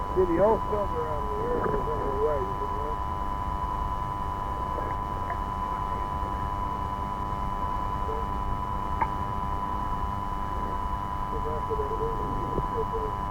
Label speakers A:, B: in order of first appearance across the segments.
A: Did the old filter out of the air was on the way, you know? After that,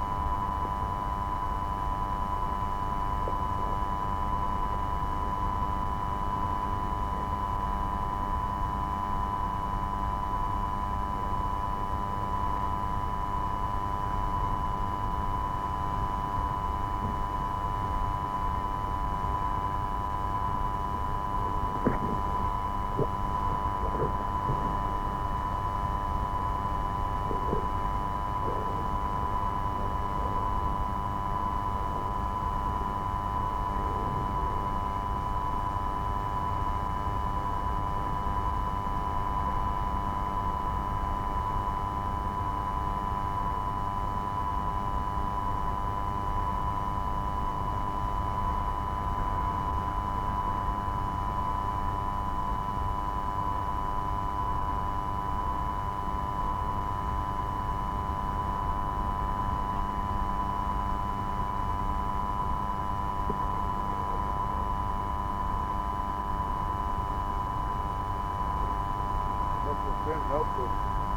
A: been helpful.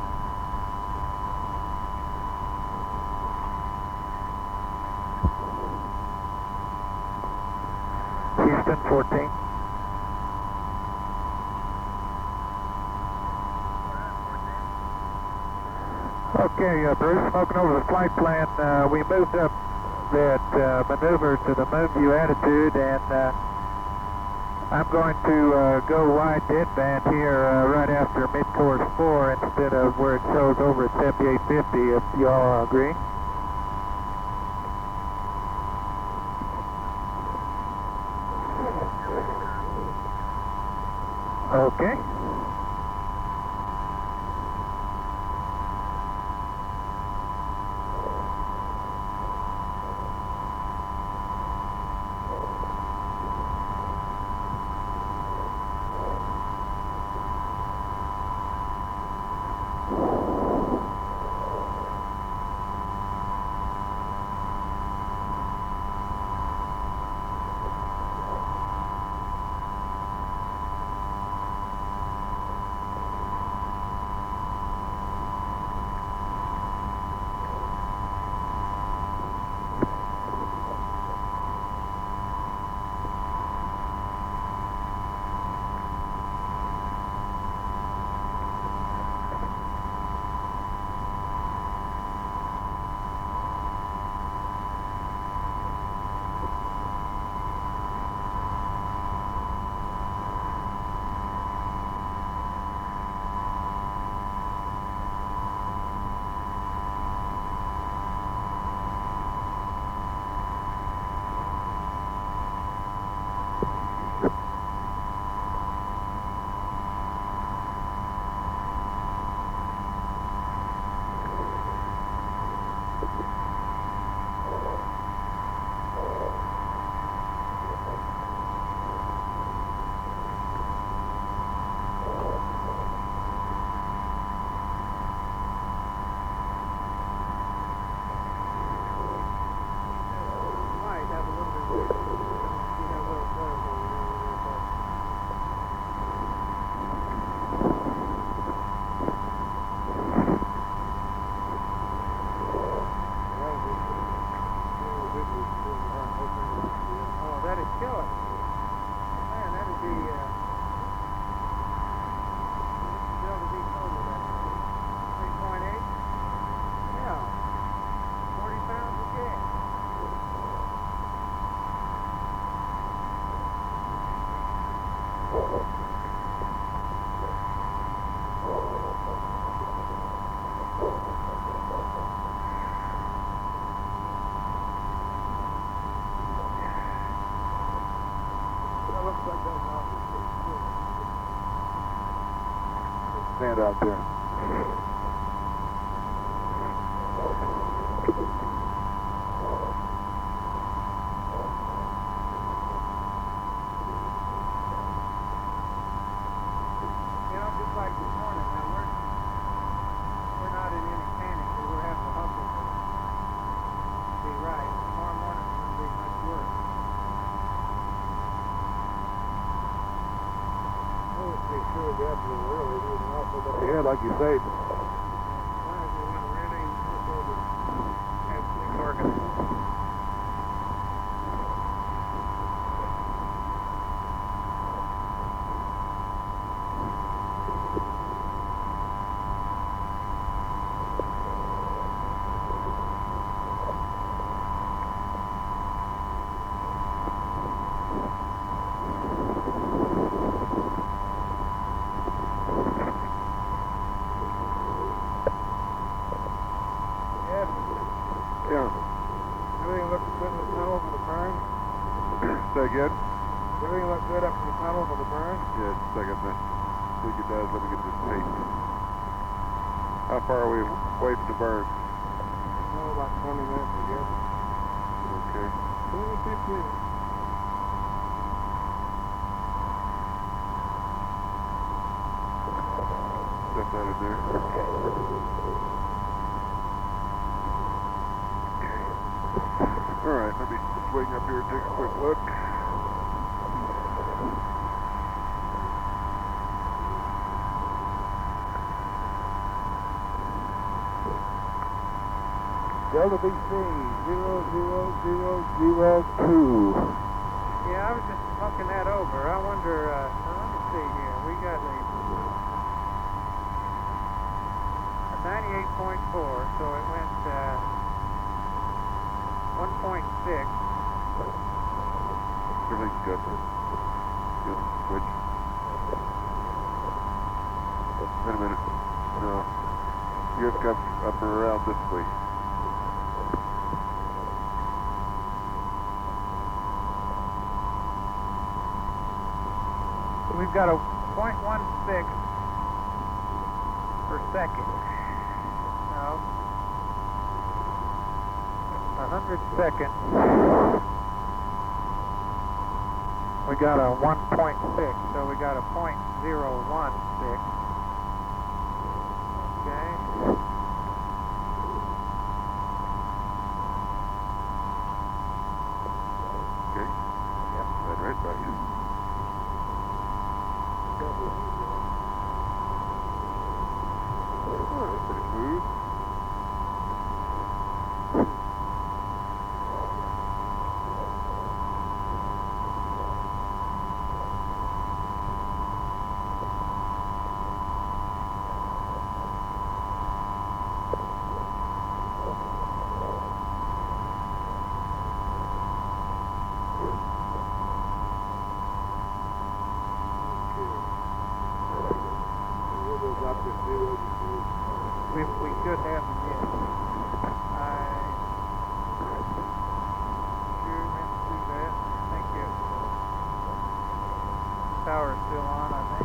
B: Houston 14. Okay, Bruce, smoking over the flight plan. We moved up that maneuver to the moon view attitude, and I'm going to go wide deadband here right after mid-course 4 instead of where it shows over at 7850, if you all agree. Okay.
A: That'd kill it. Man, that'd be, still to be told with that. 3.8? Yeah. 40 pounds of gas.
B: Stand out there.
A: You know, just like this morning, now we're not in any panic, because we're having to hustle to be right. Tomorrow morning,
C: make you safe.
A: As long as we want to really look over everything working.
C: Yeah.
A: Everything looks good in the tunnel for the burn.
C: Say again?
A: Everything looks good up in the tunnel for the burn.
C: Yeah, just a second. I think it does. Let me get this tape. How far are we away from the burn?
A: Oh, about 20 minutes, I guess.
C: Okay.
A: 15.
C: Stuff that in there. Alright, let me swing up here and take a quick look.
B: Delta BC 00002.
A: Yeah, I was just looking that over. I wonder, now let me see here. We got a 98.4, so it went 1.6.
C: Everything's good. Good. Switch. Wait a minute. No. You have to come up and around this way.
A: We've got a 0.16 per second. No. 100 seconds. We got a 1.6, so we got a 0.016. Okay.
C: Okay?
A: Yep.
C: Right back. Alright, pretty smooth.
A: We should have them, yes. I sure meant to do that. Thank you. Power's still on, I think.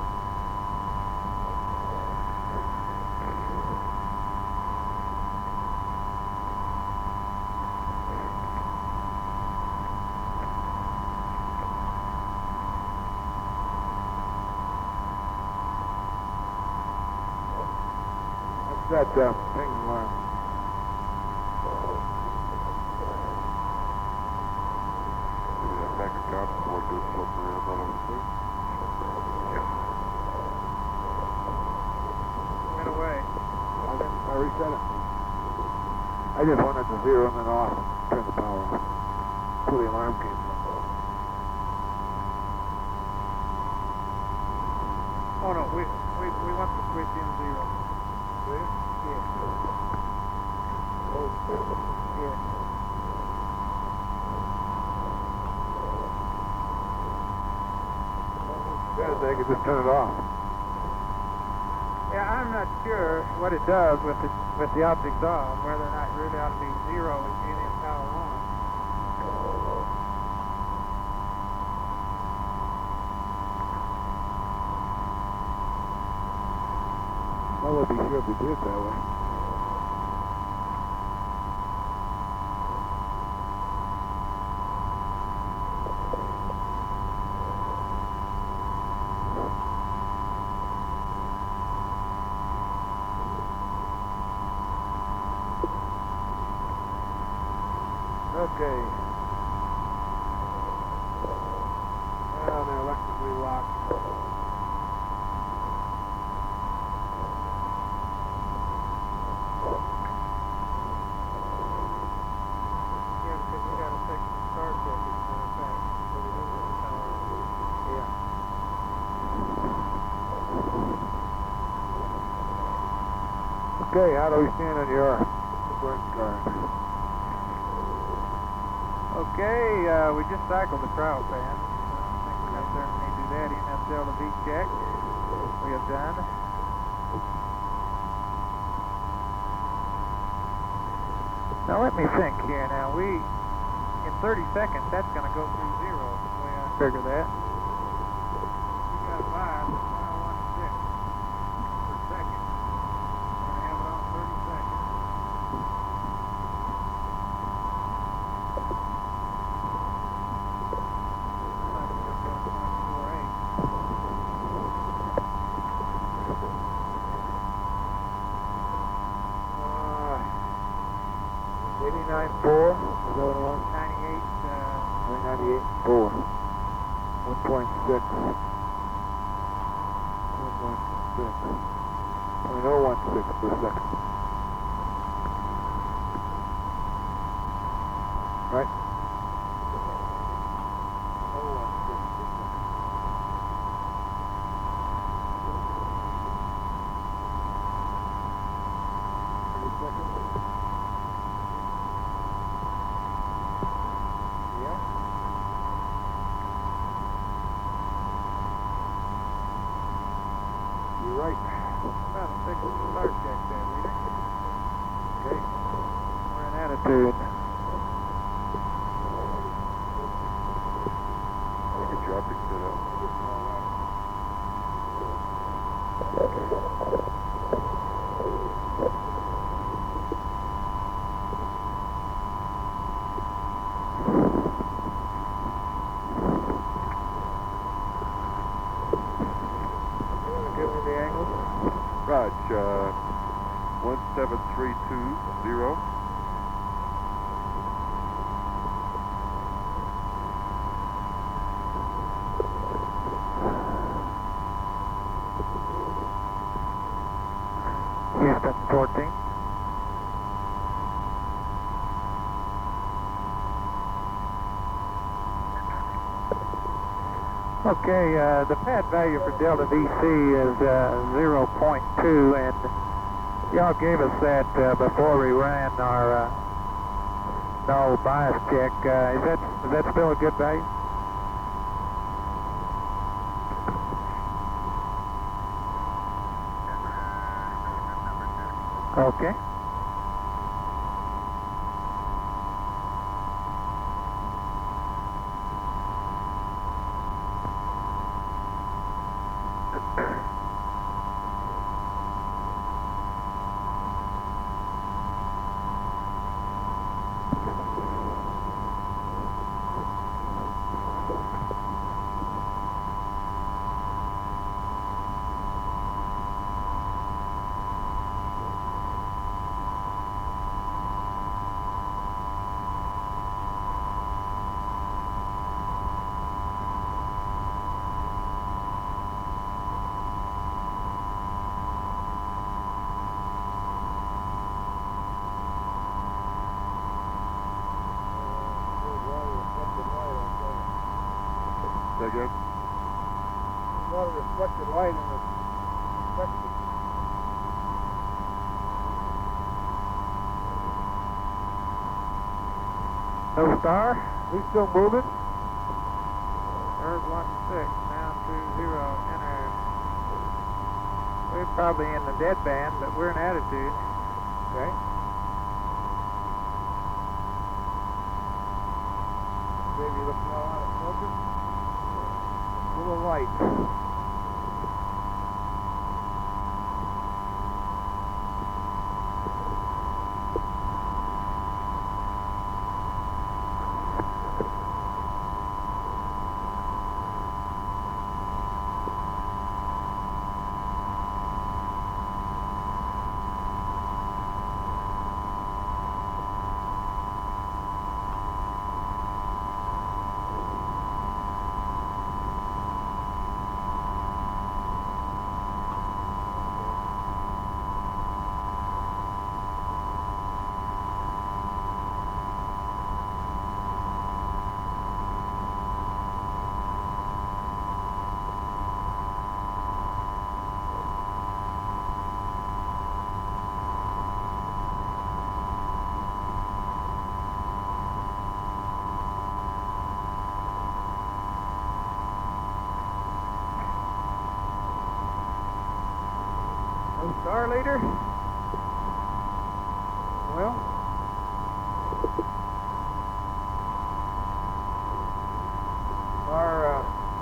C: That ping alarm. Maybe that back of cop board just floating around all over the place.
A: Went away.
C: I reset it. I just wanted to zero and then off and turn the power off until the alarm came.
A: Oh no, we want the switch in 0.
C: See?
A: Yes.
C: Oh,
A: Yes.
C: yeah, they could just turn it off.
A: Yeah, I'm not sure what it does with the objects on, whether or not it really ought to be 0 and getting power on.
C: I would be sure if we did it that way.
A: Okay.
C: Well, they're electrically locked. Okay, how do we stand on your sprint car?
B: Okay, we just cycled the trial fan. I think we're going to certainly do that. NSL to V check. We have done. Now let me think here. Now in 30 seconds, that's going to go through zero, the way I figure that. We got a bias of 0.16 per second. We're going to have it on 30 seconds. Might be up to 0.48.
C: 89.4, is that what it was?
B: 98.
C: 98.4. 1.6. 0.016 per second. Right? 0.016 per second. 30 seconds. Yeah. You're right.
B: About a 6 start check there, leader.
C: Okay.
B: We're in attitude.
C: Good job picking it up.
B: Give me the angle.
D: Raj, 17320.
B: Houston 14. Okay, the pad value for Delta VC is 0.2, and y'all gave us that before we ran our null bias check. Is that still a good value? Okay.
D: Say again?
C: There's a lot of reflected light in the section.
B: No star.
C: We still moving?
B: Earth 16, down to 0, enter. We're probably in the dead band, but we're in attitude.
C: Okay. Maybe looking all out of focus. A little light.
B: power leader?
A: Well, our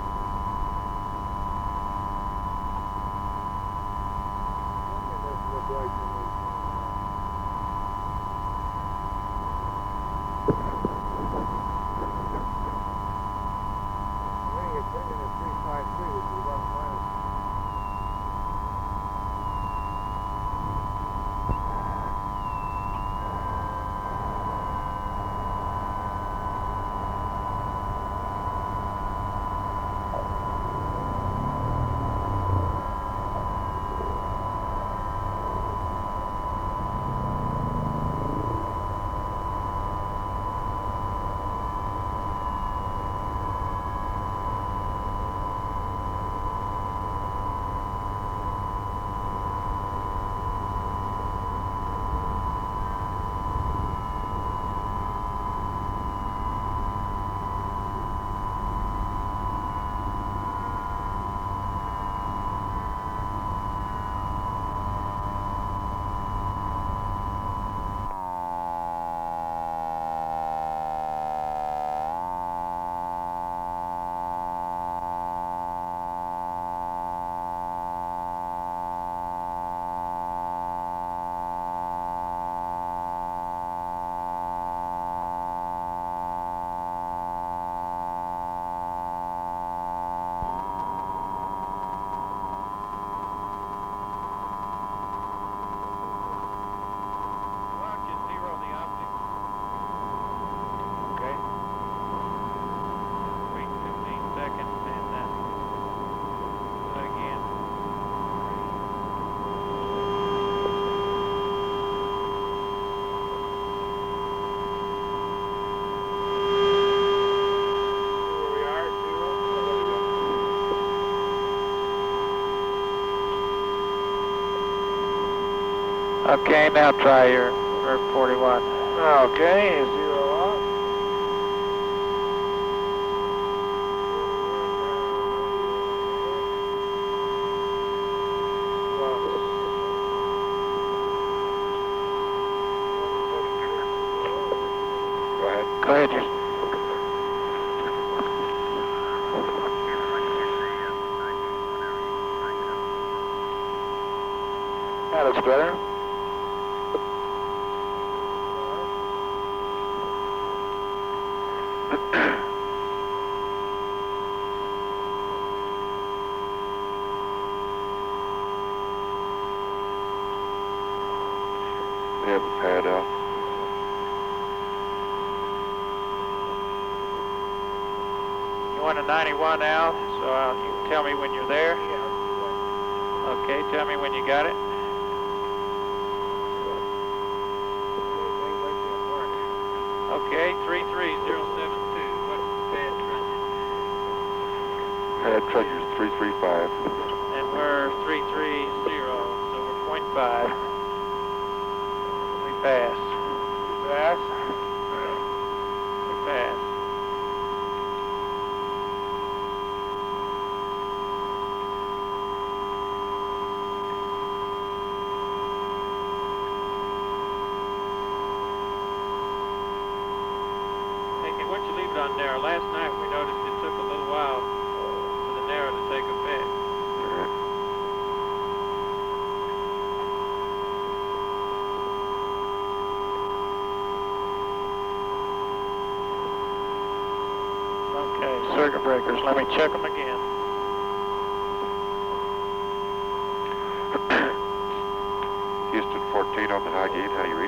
B: Okay, now try your 41.
A: okay, 0 off.
D: Go ahead.
B: Go ahead, you.
C: That looks better.
D: They have the pad out.
B: You want a 91 now, so you can tell me when you're there. Okay, tell me when you got it. Okay, 33072. What's the pad trunnion?
D: Pad trunnion is 335.
B: And we're 330, so we're 0.5. We pass.
A: Pass.
B: We pass. Why don't you leave it on narrow? Last night we noticed it took a little while for the narrow to take effect. Okay, circuit breakers. Let me check them again.
D: Houston 14 on the high gain. How do you read?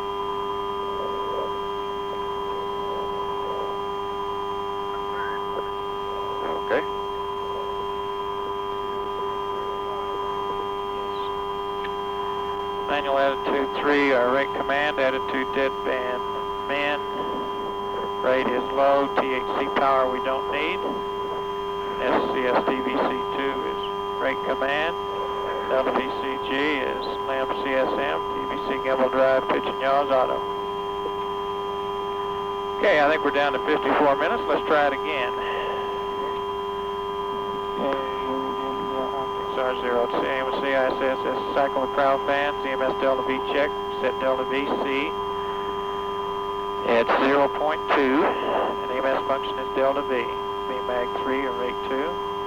D: Okay.
B: Manual attitude 3, our rate command, attitude deadband min. Rate is low, THC power we don't need. SCS DVC2 is rate command. LVCG is LAM CSM, DVC gimbal drive, pitch and yaws auto. Okay, I think we're down to 54 minutes. Let's try it again. Okay, optics
E: R0 to AMC ISS cycle with prow fans, EMS Delta V check, set Delta VC at 0.2, and EMS function is Delta V. Mag 3 or rate 2.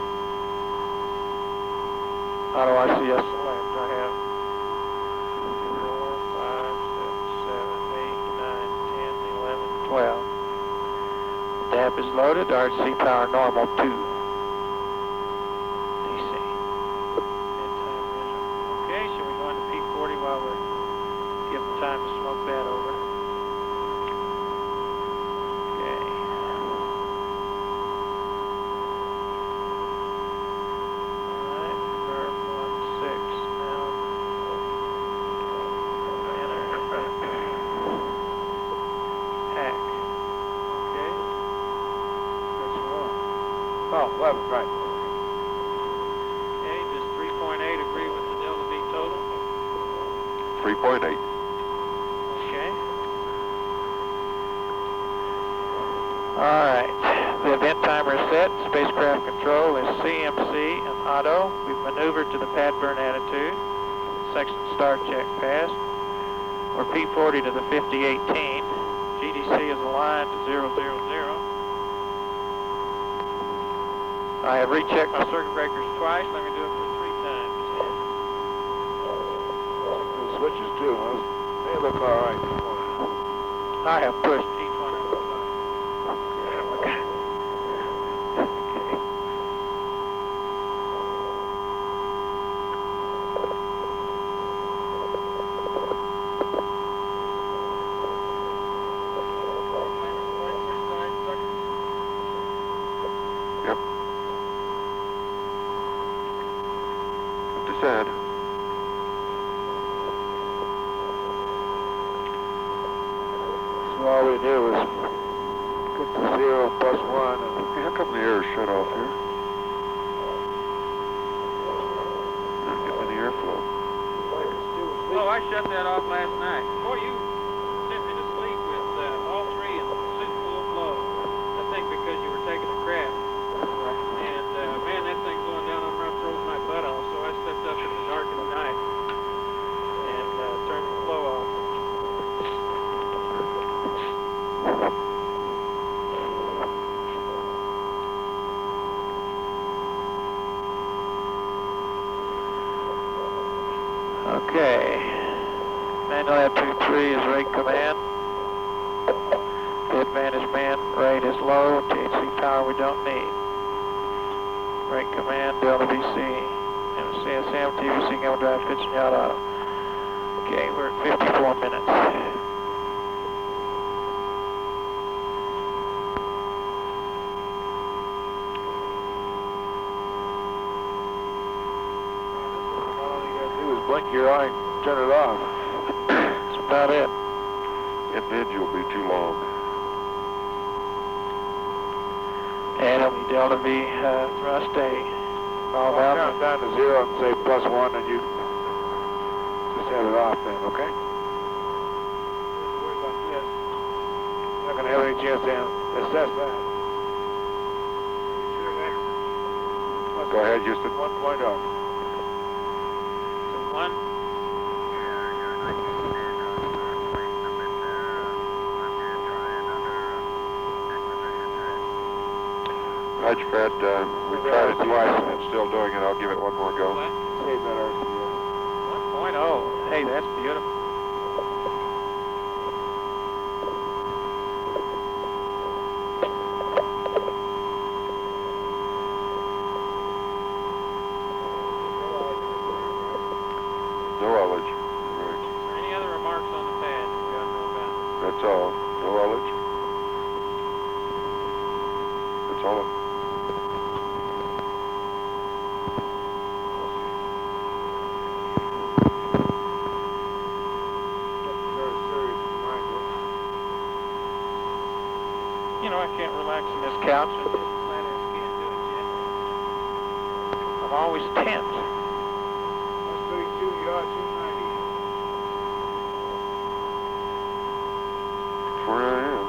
E: Auto RCS select. I have 4, 5, 6, 7, 8, 9, 10, 11, 12. DAP is loaded. RC power normal 2. DC. Okay, shall we go into peak 40 while we're giving time to smoke that over?
C: Oh, 11, right.
E: Okay, does 3.8 agree with the Delta V total?
D: 3.8.
E: Okay. Alright, the event timer is set. Spacecraft control is CMC and auto. We've maneuvered to the pad burn attitude. Section star check passed. We're P40 to the 5018. GDC is aligned to 000. I have rechecked my circuit breakers twice. Let me do it for 3 times.
C: The switches too, huh? They look all right this morning.
E: I have pushed each one of them.
D: Said.
C: So all we did was get to 0 plus 1 and
D: Hey, how come the air is shut off here? Not getting any airflow.
E: Oh, I shut that off last night. Boy, you sent me to sleep with all 3 in super full flow. I think because you were taking a crap. And man, that thing going down on rough throws my butt off. So I stepped up in the dark of the night and turned the flow off. Okay. Manual Lab 23 is rate command. The advantage man rate is low. THC power we don't need. Rate command, Delta VC, MCSM, TVC, Gamma Drive, pitch and yacht auto. Okay, we're at 54 minutes.
C: all you gotta do is blink your eye and turn it off.
E: That's about it.
D: And then you'll be too long.
E: And it'll be Delta V thrust A. All
C: I'll
E: about
C: count down to 0 and say plus 1 and you just have it off then, okay? Don't worry about this. You're not going to have any chance to assess that.
D: Go ahead, Houston.
C: 1.0.
E: So 1.
D: Roger, Fred. We tried it twice and it's still doing it. I'll give it one more go.
E: What?
C: Save that RCS.
E: 1.0. Hey, that's beautiful.
D: No ullage. Right.
E: Is there any other remarks on the pad that we ought to know about?
D: That's all. No ullage. That's all.
E: You know, I can't relax in this couch. I just flat ass can't do it yet. I'm always tense.
C: That's 32, you are 290.
D: That's where I am.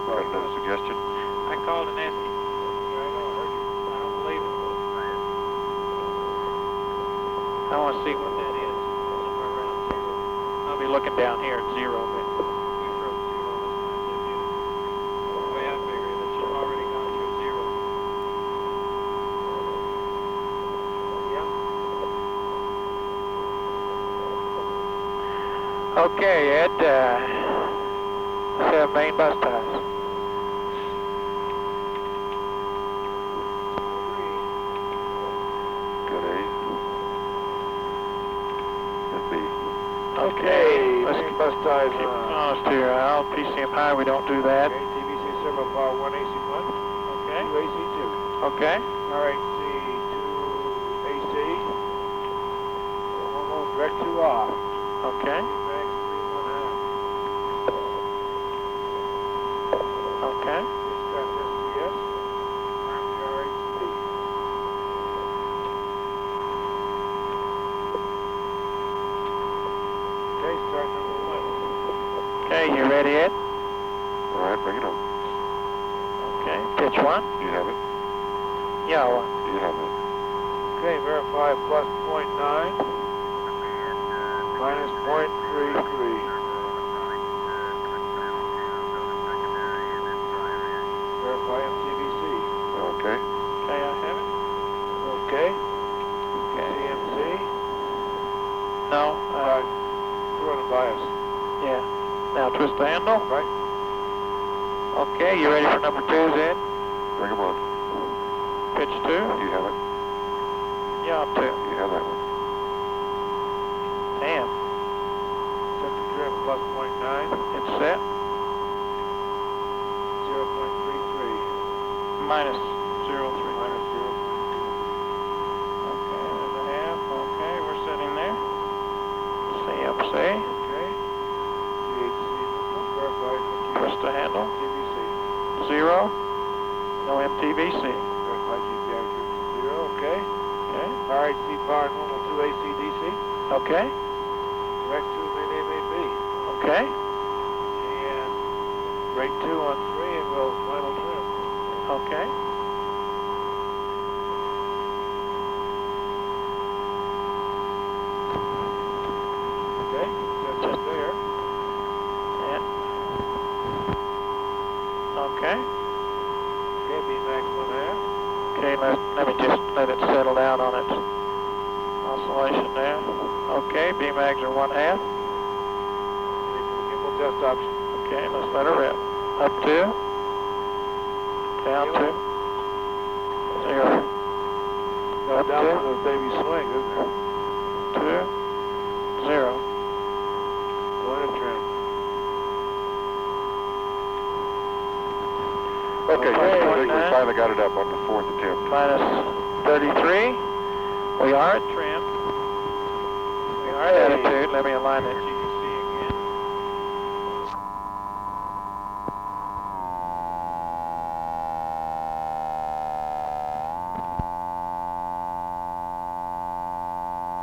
D: Got another suggestion?
E: I called and asked him.
A: Yeah, I know, I heard you.
E: I don't believe it. I want to see what that is. Somewhere around zero. I'll be looking down here at zero, but we broke zero. That's not good. The way I figure it, it should have already gone through zero.
A: Yeah.
E: Okay, Ed, let's have main bus ties.
D: Good A. And B.
E: Okay, let's
C: main bus ties
E: keep
C: on.
E: honest here, Al. PCM high, we don't do that.
C: Okay, TBC Servo Bar 1 AC1,
E: Okay,
C: 2 AC2.
E: okay,
C: RHC 2 AC. Almost direct 2 off.
E: okay,
C: Max 3 1/2.
E: okay.
C: Dispatch SCS. Primary RHC. Okay, start number 1.
E: Okay, you ready, Ed?
D: All right, bring it on.
E: Okay, pitch one.
D: You have it?
E: Yeah, one.
D: You have it.
C: Okay, verify plus 0.9. Minus 0.33. Verify MTVC.
D: Okay.
E: Okay, I have it.
C: Okay.
E: Okay.
C: CMC.
E: No,
C: Throw the bias.
E: yeah. Now twist the handle.
C: Right.
E: Okay, you ready for number two, Ed?
D: Bring them on.
E: Pitch two.
D: You have it?
E: Yeah, two.
D: You have that one.
E: Damn,
C: Set the trim plus 0.9.
E: it's set.
C: 0.33.
E: Minus 0.3.
C: Minus 0.2.
E: Okay, there's a half. Okay, we're sitting there. CMC.
C: Okay. GHC neutral. Verify
E: Twist the handle.
C: MTVC.
E: 0. No MTVC.
C: Verify GPI 0. Okay.
E: Okay.
C: RHC power normal 2 AC/DC.
E: Okay.
C: Direct 2 main A main B.
E: Okay.
C: And rate 2 on 3 and we'll final trim.
E: Okay.
C: Okay. That's just there.
E: Yeah. Okay.
C: Okay. Bmax 1/2.
E: Okay, let me just let it settle down on its oscillation there. Okay, Bmags are 1/2.
C: Gimbal test option.
E: Okay, let's let her rip. Up 2. Down 2. 0.
C: Got
E: Up
C: down
E: two.
C: for those baby swing, isn't there?
E: 2. 0.
C: Going to trim.
D: Okay,
E: Okay.
D: I think we finally got it up on the fourth attempt.
E: Minus 33. We are at trim. We are at
C: Hey.
E: attitude. Let me align that